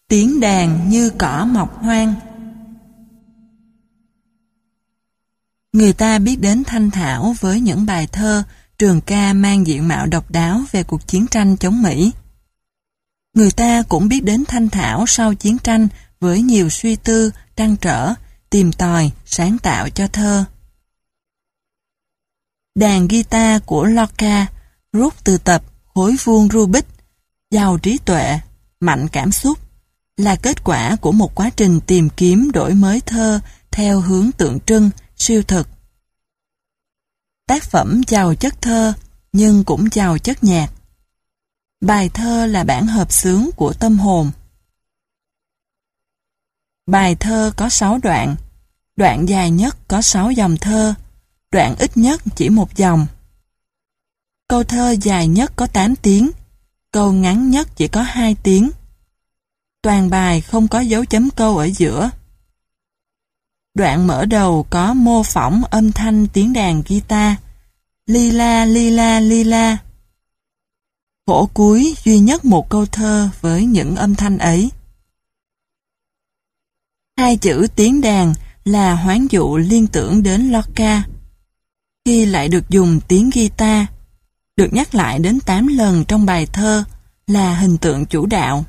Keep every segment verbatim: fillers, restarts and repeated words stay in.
Tiếng đàn như cỏ mọc hoang. Người ta biết đến Thanh Thảo với những bài thơ, trường ca mang diện mạo độc đáo về cuộc chiến tranh chống Mỹ. Người ta cũng biết đến Thanh Thảo sau chiến tranh với nhiều suy tư, trăn trở, tìm tòi, sáng tạo cho thơ. Đàn guitar của Lorca rút từ tập Khối vuông Rubik, giàu trí tuệ, mạnh cảm xúc, là kết quả của một quá trình tìm kiếm đổi mới thơ theo hướng tượng trưng, siêu thực. Tác phẩm giàu chất thơ nhưng cũng giàu chất nhạc. Bài thơ là bản hợp xướng của tâm hồn. Bài thơ có sáu đoạn, đoạn dài nhất có sáu dòng thơ, đoạn ít nhất chỉ một dòng. Câu thơ dài nhất có tám tiếng, câu ngắn nhất chỉ có hai tiếng. Toàn bài không có dấu chấm câu ở giữa. Đoạn mở đầu có mô phỏng âm thanh tiếng đàn guitar, lila lila lila. Khổ cuối duy nhất một câu thơ với những âm thanh ấy. Hai chữ tiếng đàn là hoán dụ liên tưởng đến Lorca. Khi lại được dùng tiếng guitar, được nhắc lại đến tám lần trong bài thơ, là hình tượng chủ đạo.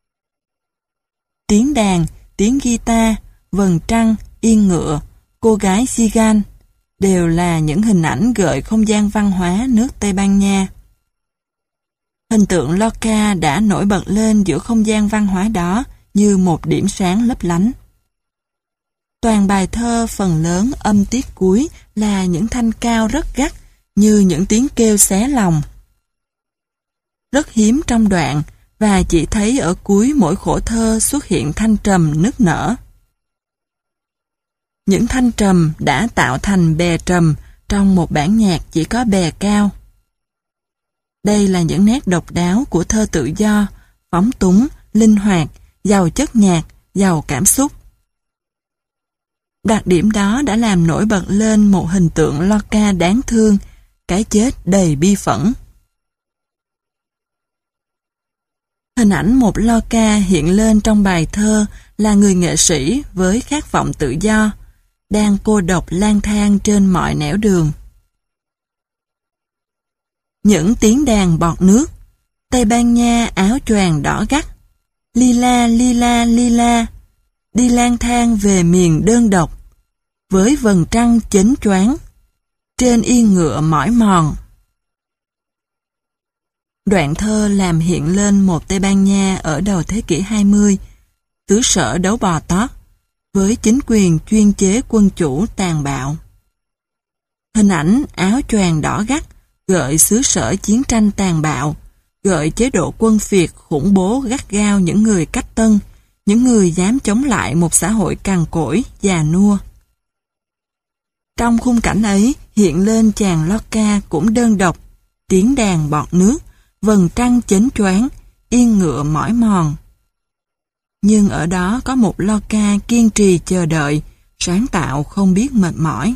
Tiếng đàn, tiếng guitar, vầng trăng, yên ngựa, cô gái Sigan đều là những hình ảnh gợi không gian văn hóa nước Tây Ban Nha. Hình tượng Lorca đã nổi bật lên giữa không gian văn hóa đó như một điểm sáng lấp lánh. Toàn bài thơ phần lớn âm tiết cuối là những thanh cao rất gắt như những tiếng kêu xé lòng. Rất hiếm trong đoạn và chỉ thấy ở cuối mỗi khổ thơ xuất hiện thanh trầm nức nở. Những thanh trầm đã tạo thành bè trầm trong một bản nhạc chỉ có bè cao. Đây là những nét độc đáo của thơ tự do, phóng túng, linh hoạt, giàu chất nhạc, giàu cảm xúc. Đặc điểm đó đã làm nổi bật lên một hình tượng Lorca đáng thương, cái chết đầy bi phẫn. Hình ảnh một Lorca hiện lên trong bài thơ là người nghệ sĩ với khát vọng tự do, đang cô độc lang thang trên mọi nẻo đường. Những tiếng đàn bọt nước, Tây Ban Nha áo choàng đỏ gắt, lila lila lila, đi lang thang về miền đơn độc, với vầng trăng chến choáng, trên yên ngựa mỏi mòn. Đoạn thơ làm hiện lên một Tây Ban Nha ở đầu thế kỷ hai mươi, xứ sở đấu bò tót, với chính quyền chuyên chế quân chủ tàn bạo. Hình ảnh áo choàng đỏ gắt gợi xứ sở chiến tranh tàn bạo, gợi chế độ quân phiệt khủng bố gắt gao những người cách tân, những người dám chống lại một xã hội cằn cỗi, già nua. Trong khung cảnh ấy hiện lên chàng Lorca cũng đơn độc, tiếng đàn bọt nước, vầng trăng chến choáng, yên ngựa mỏi mòn. Nhưng ở đó có một Lorca kiên trì chờ đợi, sáng tạo không biết mệt mỏi.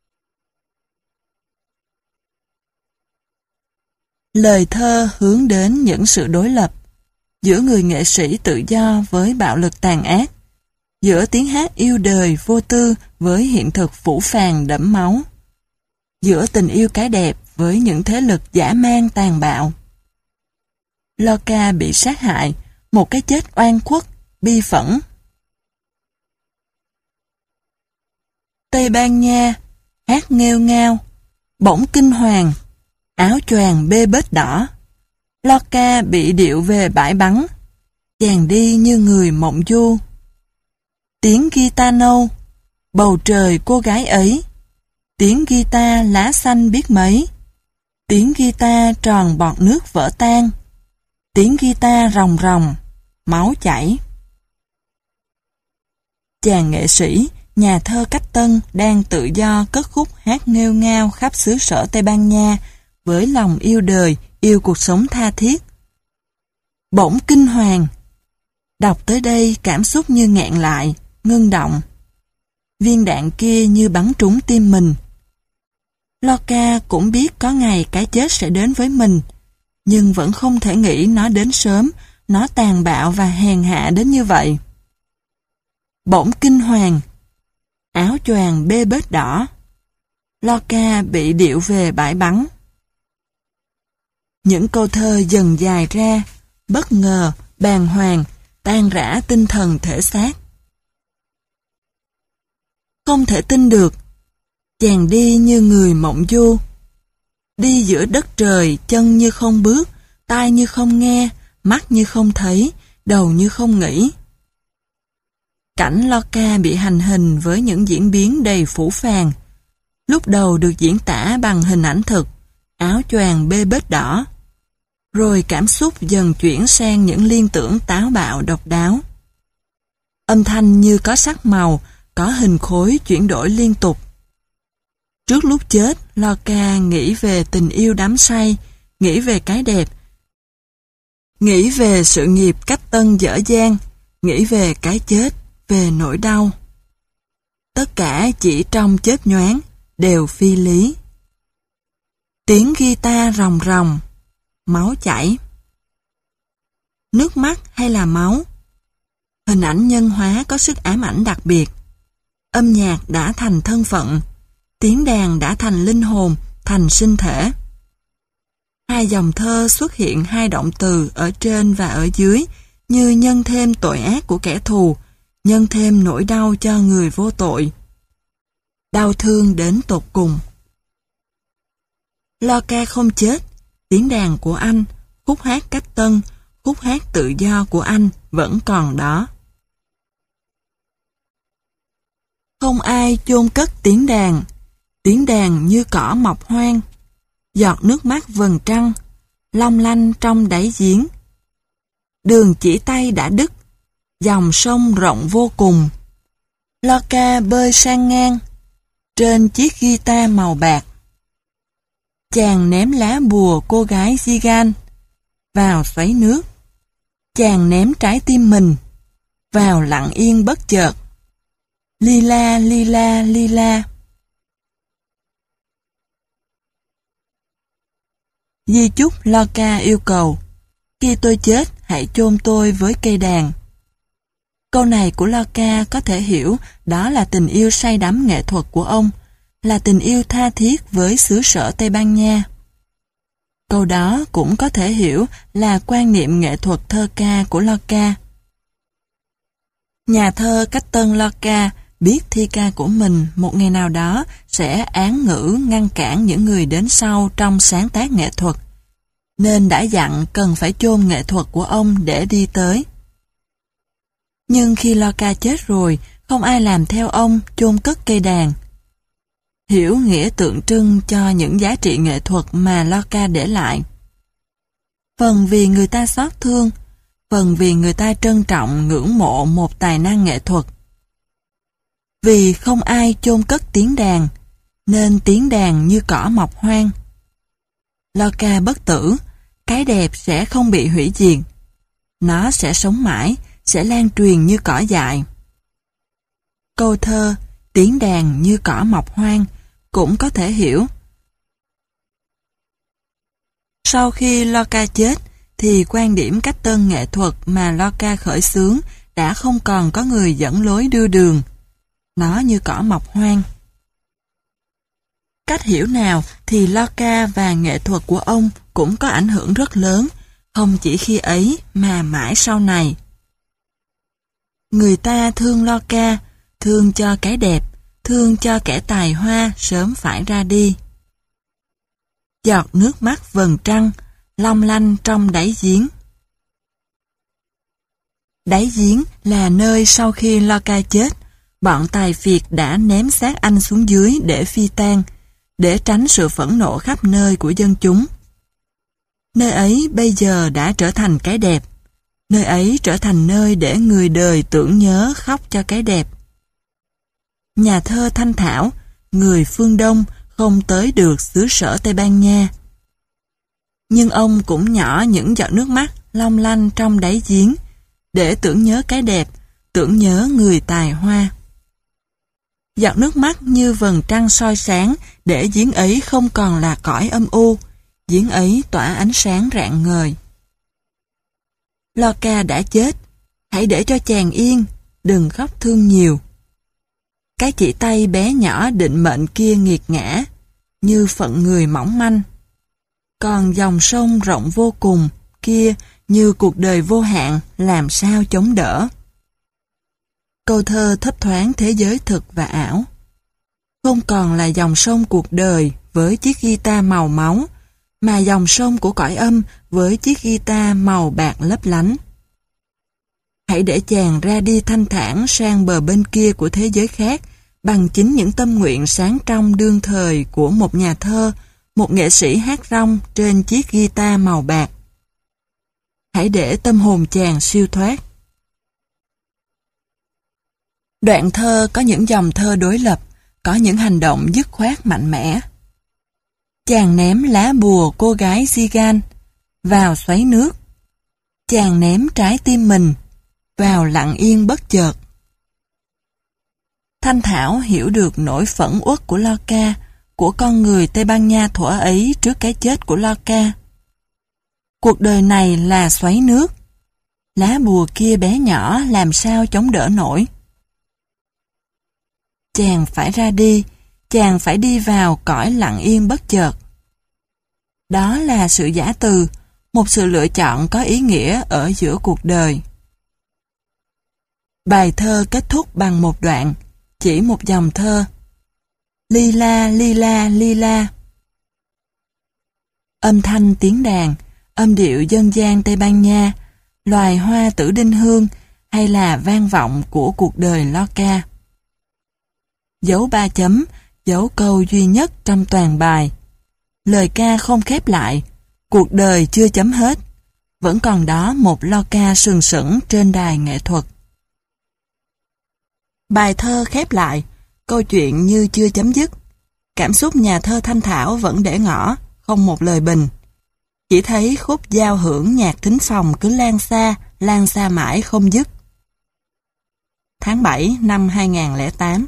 Lời thơ hướng đến những sự đối lập giữa người nghệ sĩ tự do với bạo lực tàn ác, giữa tiếng hát yêu đời vô tư với hiện thực phũ phàng đẫm máu, giữa tình yêu cái đẹp với những thế lực dã man tàn bạo. Lorca bị sát hại, một cái chết oan khuất, bi phẫn. Tây Ban Nha, hát nghêu ngao, bỗng kinh hoàng, áo choàng bê bết đỏ. Lorca bị điệu về bãi bắn, chàng đi như người mộng du. Tiếng guitar nâu, bầu trời cô gái ấy, tiếng guitar lá xanh biết mấy, tiếng guitar tròn bọt nước vỡ tan, tiếng guitar ròng ròng, máu chảy. Chàng nghệ sĩ, nhà thơ cách tân đang tự do cất khúc hát nghêu ngao khắp xứ sở Tây Ban Nha với lòng yêu đời, yêu cuộc sống tha thiết. Bỗng kinh hoàng. Đọc tới đây cảm xúc như nghẹn lại, ngưng động. Viên đạn kia như bắn trúng tim mình. Lorca cũng biết có ngày cái chết sẽ đến với mình, nhưng vẫn không thể nghĩ nó đến sớm, nó tàn bạo và hèn hạ đến như vậy. Bỗng kinh hoàng, áo choàng bê bết đỏ. Lorca bị điệu về bãi bắn. Những câu thơ dần dài ra, bất ngờ, bàng hoàng, tan rã tinh thần thể xác. Không thể tin được, chàng đi như người mộng du. Đi giữa đất trời, chân như không bước, tai như không nghe, mắt như không thấy, đầu như không nghĩ. Cảnh Lorca bị hành hình với những diễn biến đầy phũ phàng. Lúc đầu được diễn tả bằng hình ảnh thực, áo choàng bê bết đỏ. Rồi cảm xúc dần chuyển sang những liên tưởng táo bạo độc đáo. Âm thanh như có sắc màu, có hình khối chuyển đổi liên tục. Trước lúc chết, Lorca nghĩ về tình yêu đắm say, nghĩ về cái đẹp, nghĩ về sự nghiệp cách tân dở dang, nghĩ về cái chết, về nỗi đau. Tất cả chỉ trong chớp nhoáng, đều phi lý. Tiếng guitar ròng ròng, máu chảy. Nước mắt hay là máu? Hình ảnh nhân hóa có sức ám ảnh đặc biệt. Âm nhạc đã thành thân phận, tiếng đàn đã thành linh hồn, thành sinh thể. Hai dòng thơ xuất hiện hai động từ ở trên và ở dưới, như nhân thêm tội ác của kẻ thù, nhân thêm nỗi đau cho người vô tội. Đau thương đến tột cùng. Lorca không chết, tiếng đàn của anh, khúc hát cách tân, khúc hát tự do của anh vẫn còn đó. Không ai chôn cất tiếng đàn, tiếng đàn như cỏ mọc hoang, giọt nước mắt vầng trăng, long lanh trong đáy giếng. Đường chỉ tay đã đứt, dòng sông rộng vô cùng. Lorca bơi sang ngang, trên chiếc guitar màu bạc. Chàng ném lá bùa cô gái Gigan vào xoáy nước. Chàng ném trái tim mình vào lặng yên bất chợt. Lila, lila, lila. Di chúc Lorca yêu cầu: khi tôi chết, hãy chôn tôi với cây đàn. Câu này của Lorca có thể hiểu đó là tình yêu say đắm nghệ thuật của ông, là tình yêu tha thiết với xứ sở Tây Ban Nha. Câu đó cũng có thể hiểu là quan niệm nghệ thuật thơ ca của Lorca. Nhà thơ cách tân Lorca biết thi ca của mình một ngày nào đó sẽ án ngữ ngăn cản những người đến sau trong sáng tác nghệ thuật, nên đã dặn cần phải chôn nghệ thuật của ông để đi tới. Nhưng khi Lorca chết rồi, không ai làm theo ông chôn cất cây đàn. Hiểu nghĩa tượng trưng cho những giá trị nghệ thuật mà Lorca để lại. Phần vì người ta xót thương, phần vì người ta trân trọng ngưỡng mộ một tài năng nghệ thuật. Vì không ai chôn cất tiếng đàn, nên tiếng đàn như cỏ mọc hoang. Lorca bất tử, cái đẹp sẽ không bị hủy diệt. Nó sẽ sống mãi, sẽ lan truyền như cỏ dại. Câu thơ, tiếng đàn như cỏ mọc hoang, cũng có thể hiểu. Sau khi Lorca chết, thì quan điểm cách tân nghệ thuật mà Lorca khởi xướng đã không còn có người dẫn lối đưa đường. Nó như cỏ mọc hoang. Cách hiểu nào thì Lorca và nghệ thuật của ông cũng có ảnh hưởng rất lớn, không chỉ khi ấy mà mãi sau này. Người ta thương Lorca, thương cho cái đẹp, thương cho kẻ tài hoa sớm phải ra đi. Giọt nước mắt vầng trăng, long lanh trong đáy giếng. Đáy giếng là nơi sau khi Lorca chết, bọn tài phiệt đã ném xác anh xuống dưới để phi tang, để tránh sự phẫn nộ khắp nơi của dân chúng. Nơi ấy bây giờ đã trở thành cái đẹp, nơi ấy trở thành nơi để người đời tưởng nhớ khóc cho cái đẹp. Nhà thơ thanh thảo, người phương Đông không tới được xứ sở Tây Ban Nha. Nhưng ông cũng nhỏ những giọt nước mắt long lanh trong đáy giếng, để tưởng nhớ cái đẹp, tưởng nhớ người tài hoa. Giọt nước mắt như vầng trăng soi sáng, để giếng ấy không còn là cõi âm u, giếng ấy tỏa ánh sáng rạng ngời. Lorca đã chết, hãy để cho chàng yên, đừng khóc thương nhiều. Cái chỉ tay bé nhỏ định mệnh kia nghiệt ngã, như phận người mỏng manh. Còn dòng sông rộng vô cùng kia như cuộc đời vô hạn, làm sao chống đỡ. Câu thơ thấp thoáng thế giới thực và ảo. Không còn là dòng sông cuộc đời với chiếc guitar màu máu, mà dòng sông của cõi âm với chiếc guitar màu bạc lấp lánh. Hãy để chàng ra đi thanh thản sang bờ bên kia của thế giới khác, bằng chính những tâm nguyện sáng trong đương thời của một nhà thơ, một nghệ sĩ hát rong trên chiếc guitar màu bạc. Hãy để tâm hồn chàng siêu thoát. Đoạn thơ có những dòng thơ đối lập, có những hành động dứt khoát mạnh mẽ. Chàng ném lá bùa cô gái Zigan vào xoáy nước. Chàng ném trái tim mình vào lặng yên bất chợt. Thanh Thảo hiểu được nỗi phẫn uất của Lorca, của con người Tây Ban Nha thuở ấy trước cái chết của Lorca. Cuộc đời này là xoáy nước. Lá bùa kia bé nhỏ làm sao chống đỡ nổi. Chàng phải ra đi, chàng phải đi vào cõi lặng yên bất chợt. Đó là sự giả từ, một sự lựa chọn có ý nghĩa ở giữa cuộc đời. Bài thơ kết thúc bằng một đoạn, chỉ một dòng thơ. Lila, lila, lila. Âm thanh tiếng đàn, âm điệu dân gian Tây Ban Nha, loài hoa tử đinh hương hay là vang vọng của cuộc đời Lorca. Dấu ba chấm, dấu câu duy nhất trong toàn bài. Lời ca không khép lại, cuộc đời chưa chấm hết, vẫn còn đó một Lorca sừng sững trên đài nghệ thuật. Bài thơ khép lại, câu chuyện như chưa chấm dứt. Cảm xúc nhà thơ Thanh Thảo vẫn để ngỏ, không một lời bình. Chỉ thấy khúc giao hưởng nhạc thính phòng cứ lan xa, lan xa mãi không dứt. Tháng bảy năm hai nghìn không trăm lẻ tám.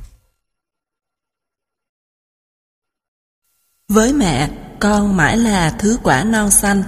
Với mẹ, con mãi là thứ quả non xanh.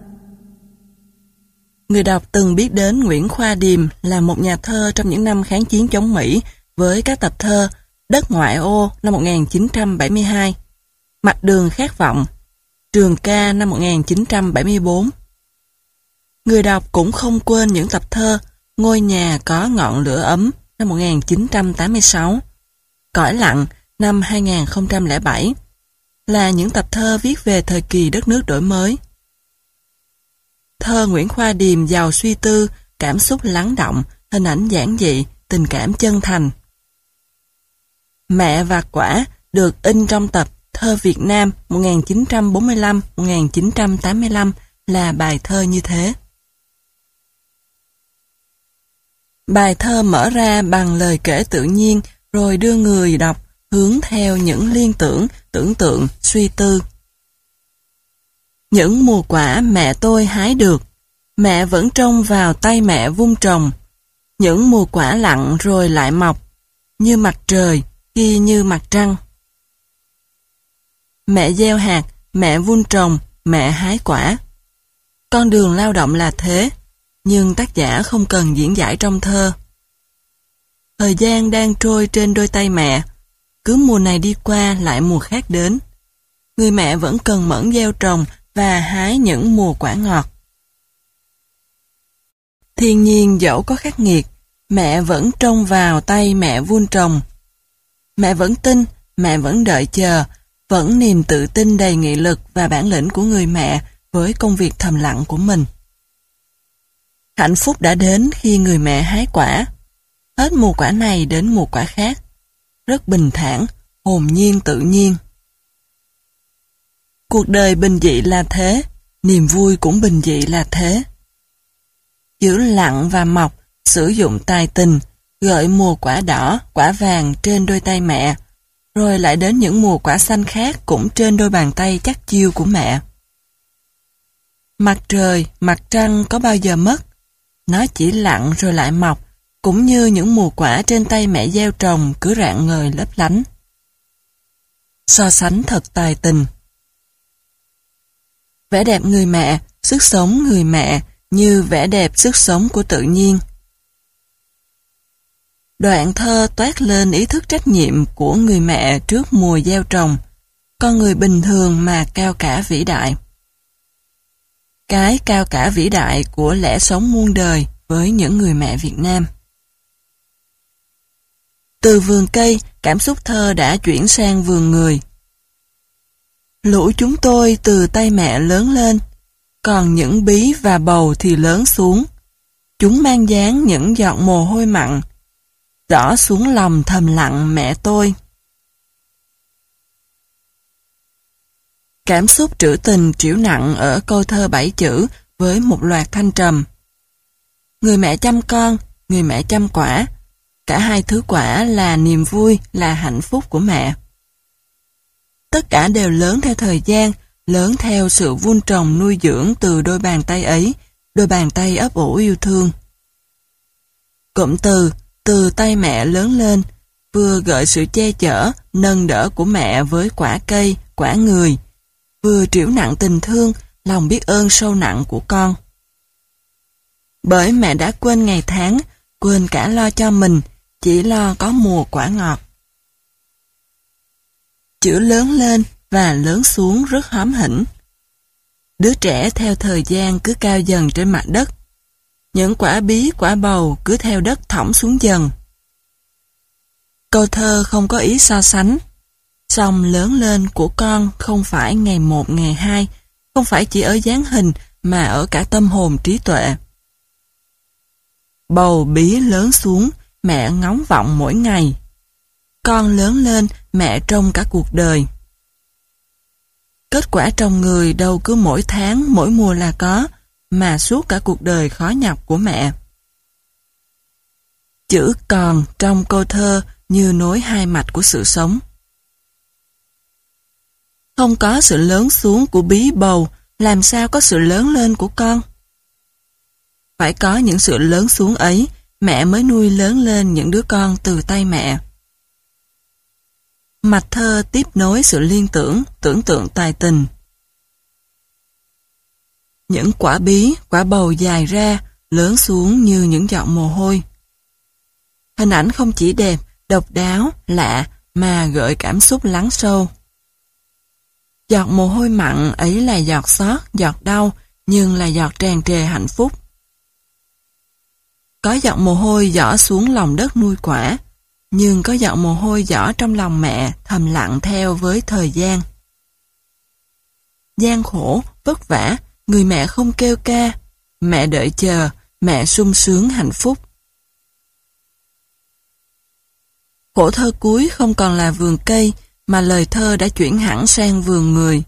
Người đọc từng biết đến Nguyễn Khoa Điềm là một nhà thơ trong những năm kháng chiến chống Mỹ với các tập thơ Đất Ngoại ô năm một nghìn chín trăm bảy mươi hai, Mặt đường khát vọng, Trường ca năm một nghìn chín trăm bảy mươi bốn. Người đọc cũng không quên những tập thơ Ngôi nhà có ngọn lửa ấm năm một nghìn chín trăm tám mươi sáu, Cõi lặng năm hai nghìn không trăm lẻ bảy, là những tập thơ viết về thời kỳ đất nước đổi mới. Thơ Nguyễn Khoa Điềm giàu suy tư, cảm xúc lắng động, hình ảnh giản dị, tình cảm chân thành. Mẹ và quả được in trong tập Thơ Việt Nam một nghìn chín trăm bốn mươi lăm đến một nghìn chín trăm tám mươi lăm là bài thơ như thế. Bài thơ mở ra bằng lời kể tự nhiên rồi đưa người đọc hướng theo những liên tưởng, tưởng tượng, suy tư. Những mùa quả mẹ tôi hái được, mẹ vẫn trông vào tay mẹ vun trồng. Những mùa quả lặng rồi lại mọc, như mặt trời, khi như mặt trăng. Mẹ gieo hạt, mẹ vun trồng, mẹ hái quả. Con đường lao động là thế, nhưng tác giả không cần diễn giải trong thơ. Thời gian đang trôi trên đôi tay mẹ, cứ mùa này đi qua lại mùa khác đến. Người mẹ vẫn cần mẫn gieo trồng và hái những mùa quả ngọt. Thiên nhiên dẫu có khắc nghiệt, mẹ vẫn trông vào tay mẹ vun trồng. Mẹ vẫn tin, mẹ vẫn đợi chờ, vẫn niềm tự tin đầy nghị lực và bản lĩnh của người mẹ với công việc thầm lặng của mình. Hạnh phúc đã đến khi người mẹ hái quả. Hết mùa quả này đến mùa quả khác. Rất bình thản, hồn nhiên tự nhiên. Cuộc đời bình dị là thế, niềm vui cũng bình dị là thế. Giữ lặng và mọc, sử dụng tài tình, gợi mùa quả đỏ, quả vàng trên đôi tay mẹ, rồi lại đến những mùa quả xanh khác cũng trên đôi bàn tay chắc chiêu của mẹ. Mặt trời, mặt trăng có bao giờ mất? Nó chỉ lặng rồi lại mọc, cũng như những mùa quả trên tay mẹ gieo trồng cứ rạng ngời lấp lánh. So sánh thật tài tình. Vẻ đẹp người mẹ, sức sống người mẹ, như vẻ đẹp sức sống của tự nhiên. Đoạn thơ toát lên ý thức trách nhiệm của người mẹ trước mùa gieo trồng, con người bình thường mà cao cả vĩ đại. Cái cao cả vĩ đại của lẽ sống muôn đời với những người mẹ Việt Nam. Từ vườn cây, cảm xúc thơ đã chuyển sang vườn người. Lũ chúng tôi từ tay mẹ lớn lên, còn những bí và bầu thì lớn xuống. Chúng mang dáng những giọt mồ hôi mặn, rõ xuống lòng thầm lặng mẹ tôi. Cảm xúc trữ tình trĩu nặng ở câu thơ bảy chữ với một loạt thanh trầm. Người mẹ chăm con, người mẹ chăm quả. Cả hai thứ quả là niềm vui, là hạnh phúc của mẹ. Tất cả đều lớn theo thời gian, lớn theo sự vun trồng nuôi dưỡng từ đôi bàn tay ấy, đôi bàn tay ấp ủ yêu thương. Cụm từ, từ tay mẹ lớn lên, vừa gợi sự che chở, nâng đỡ của mẹ với quả cây, quả người, vừa trĩu nặng tình thương, lòng biết ơn sâu nặng của con. Bởi mẹ đã quên ngày tháng, quên cả lo cho mình, chỉ lo có mùa quả ngọt. Chữ lớn lên và lớn xuống rất hóm hỉnh. Đứa trẻ theo thời gian cứ cao dần trên mặt đất. Những quả bí, quả bầu cứ theo đất thõng xuống dần. Câu thơ không có ý so sánh. Song lớn lên của con không phải ngày một ngày hai, không phải chỉ ở dáng hình mà ở cả tâm hồn trí tuệ. Bầu bí lớn xuống, mẹ ngóng vọng mỗi ngày. Con lớn lên, mẹ trông cả cuộc đời. Kết quả trong người đâu cứ mỗi tháng, mỗi mùa là có, mà suốt cả cuộc đời khó nhọc của mẹ. Chữ còn trong câu thơ như nối hai mạch của sự sống. Không có sự lớn xuống của bí bầu, làm sao có sự lớn lên của con? Phải có những sự lớn xuống ấy, mẹ mới nuôi lớn lên những đứa con từ tay mẹ. Mạch thơ tiếp nối sự liên tưởng, tưởng tượng tài tình. Những quả bí, quả bầu dài ra, lớn xuống như những giọt mồ hôi. Hình ảnh không chỉ đẹp, độc đáo, lạ, mà gợi cảm xúc lắng sâu. Giọt mồ hôi mặn ấy là giọt xót, giọt đau, nhưng là giọt tràn trề hạnh phúc. Có giọt mồ hôi giỏ xuống lòng đất nuôi quả, nhưng có giọt mồ hôi giỏ trong lòng mẹ thầm lặng theo với thời gian. Gian khổ, vất vả, người mẹ không kêu ca, mẹ đợi chờ, mẹ sung sướng hạnh phúc. Khổ thơ cuối không còn là vườn cây, mà lời thơ đã chuyển hẳn sang vườn người.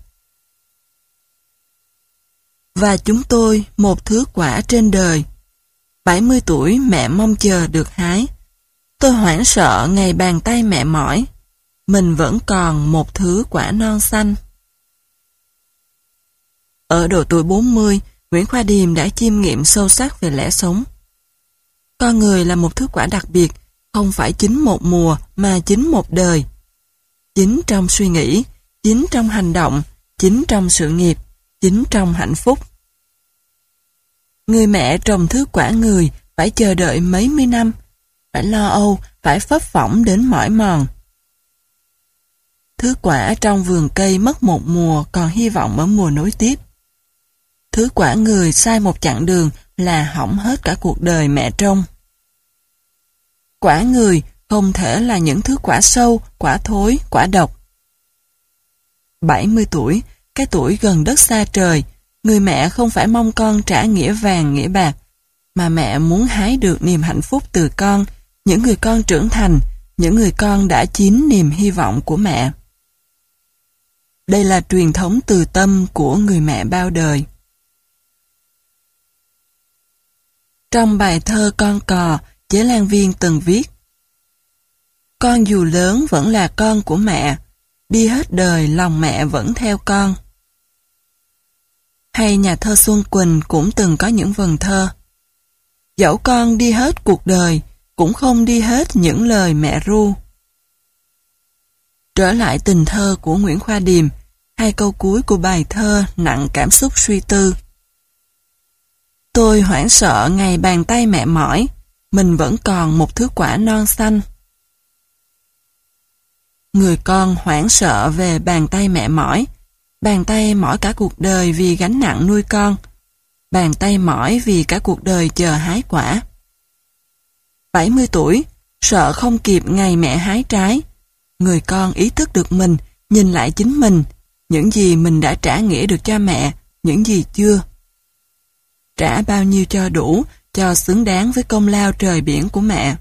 Và chúng tôi một thứ quả trên đời. bảy mươi tuổi mẹ mong chờ được hái. Tôi hoảng sợ ngày bàn tay mẹ mỏi. Mình vẫn còn một thứ quả non xanh. Ở độ tuổi bốn mươi, Nguyễn Khoa Điềm đã chiêm nghiệm sâu sắc về lẽ sống. Con người là một thứ quả đặc biệt, không phải chính một mùa mà chính một đời. Chính trong suy nghĩ, chính trong hành động, chính trong sự nghiệp, chính trong hạnh phúc. Người mẹ trồng thứ quả người phải chờ đợi mấy mươi năm, phải lo âu, phải phấp phỏng đến mỏi mòn. Thứ quả trong vườn cây mất một mùa còn hy vọng ở mùa nối tiếp. Thứ quả người sai một chặng đường là hỏng hết cả cuộc đời mẹ trông. Quả người không thể là những thứ quả sâu, quả thối, quả độc. bảy mươi tuổi, cái tuổi gần đất xa trời, người mẹ không phải mong con trả nghĩa vàng, nghĩa bạc, mà mẹ muốn hái được niềm hạnh phúc từ con, những người con trưởng thành, những người con đã chín niềm hy vọng của mẹ. Đây là truyền thống từ tâm của người mẹ bao đời. Trong bài thơ Con cò, Chế Lan Viên từng viết: Con dù lớn vẫn là con của mẹ, đi hết đời lòng mẹ vẫn theo con. Hay nhà thơ Xuân Quỳnh cũng từng có những vần thơ: Dẫu con đi hết cuộc đời, cũng không đi hết những lời mẹ ru. Trở lại tình thơ của Nguyễn Khoa Điềm, hai câu cuối của bài thơ nặng cảm xúc suy tư. Tôi hoảng sợ ngày bàn tay mẹ mỏi, mình vẫn còn một thứ quả non xanh. Người con hoảng sợ về bàn tay mẹ mỏi, bàn tay mỏi cả cuộc đời vì gánh nặng nuôi con, bàn tay mỏi vì cả cuộc đời chờ hái quả. bảy mươi tuổi, sợ không kịp ngày mẹ hái trái. Người con ý thức được mình, nhìn lại chính mình, những gì mình đã trả nghĩa được cho mẹ, những gì chưa. Trả bao nhiêu cho đủ, cho xứng đáng với công lao trời biển của mẹ.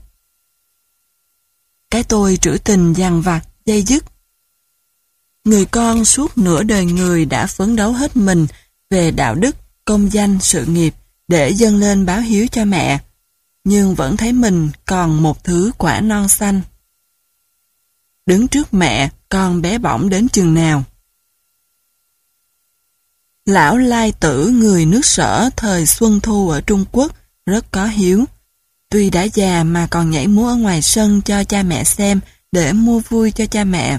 Cái tôi trữ tình dằn vặt, dây dứt. Người con suốt nửa đời người đã phấn đấu hết mình về đạo đức, công danh, sự nghiệp để dâng lên báo hiếu cho mẹ, nhưng vẫn thấy mình còn một thứ quả non xanh. Đứng trước mẹ, con bé bỏng đến chừng nào. Lão Lai Tử người nước Sở thời Xuân Thu ở Trung Quốc rất có hiếu. Tuy đã già mà còn nhảy múa ở ngoài sân cho cha mẹ xem để mua vui cho cha mẹ.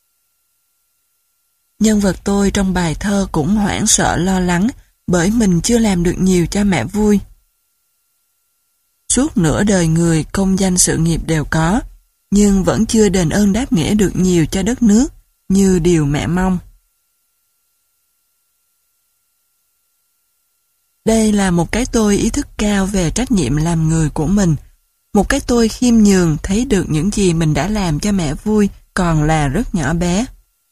Nhân vật tôi trong bài thơ cũng hoảng sợ lo lắng bởi mình chưa làm được nhiều cho mẹ vui. Suốt nửa đời người công danh sự nghiệp đều có, nhưng vẫn chưa đền ơn đáp nghĩa được nhiều cho đất nước như điều mẹ mong. Đây là một cái tôi ý thức cao về trách nhiệm làm người của mình, một cái tôi khiêm nhường thấy được những gì mình đã làm cho mẹ vui còn là rất nhỏ bé.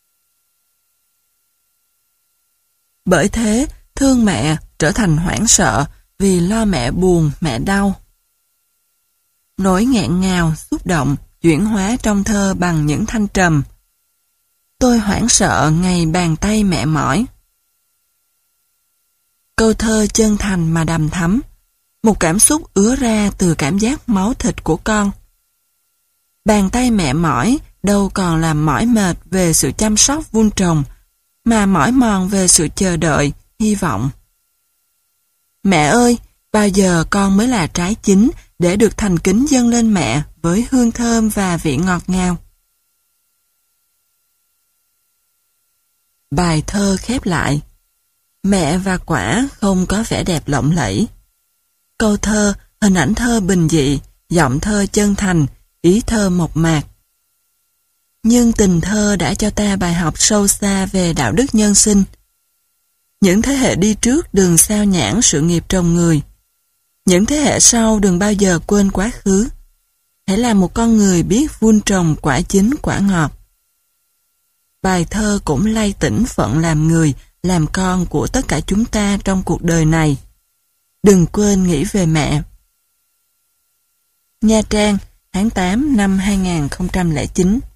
Bởi thế, thương mẹ trở thành hoảng sợ vì lo mẹ buồn, mẹ đau. Nỗi nghẹn ngào, xúc động, chuyển hóa trong thơ bằng những thanh trầm. Tôi hoảng sợ ngày bàn tay mẹ mỏi. Câu thơ chân thành mà đằm thắm, một cảm xúc ứa ra từ cảm giác máu thịt của con. Bàn tay mẹ mỏi đâu còn là mỏi mệt về sự chăm sóc vun trồng, mà mỏi mòn về sự chờ đợi, hy vọng. Mẹ ơi, bao giờ con mới là trái chín để được thành kính dâng lên mẹ với hương thơm và vị ngọt ngào? Bài thơ khép lại. Mẹ và quả không có vẻ đẹp lộng lẫy. Câu thơ, hình ảnh thơ bình dị, giọng thơ chân thành, ý thơ mộc mạc. Nhưng tình thơ đã cho ta bài học sâu xa về đạo đức nhân sinh. Những thế hệ đi trước đừng sao nhãng sự nghiệp trồng người. Những thế hệ sau đừng bao giờ quên quá khứ. Hãy là một con người biết vun trồng quả chín quả ngọt. Bài thơ cũng lay tỉnh phận làm người, làm con của tất cả chúng ta trong cuộc đời này. Đừng quên nghĩ về mẹ. Nha Trang, tháng tám năm hai nghìn không trăm lẻ chín.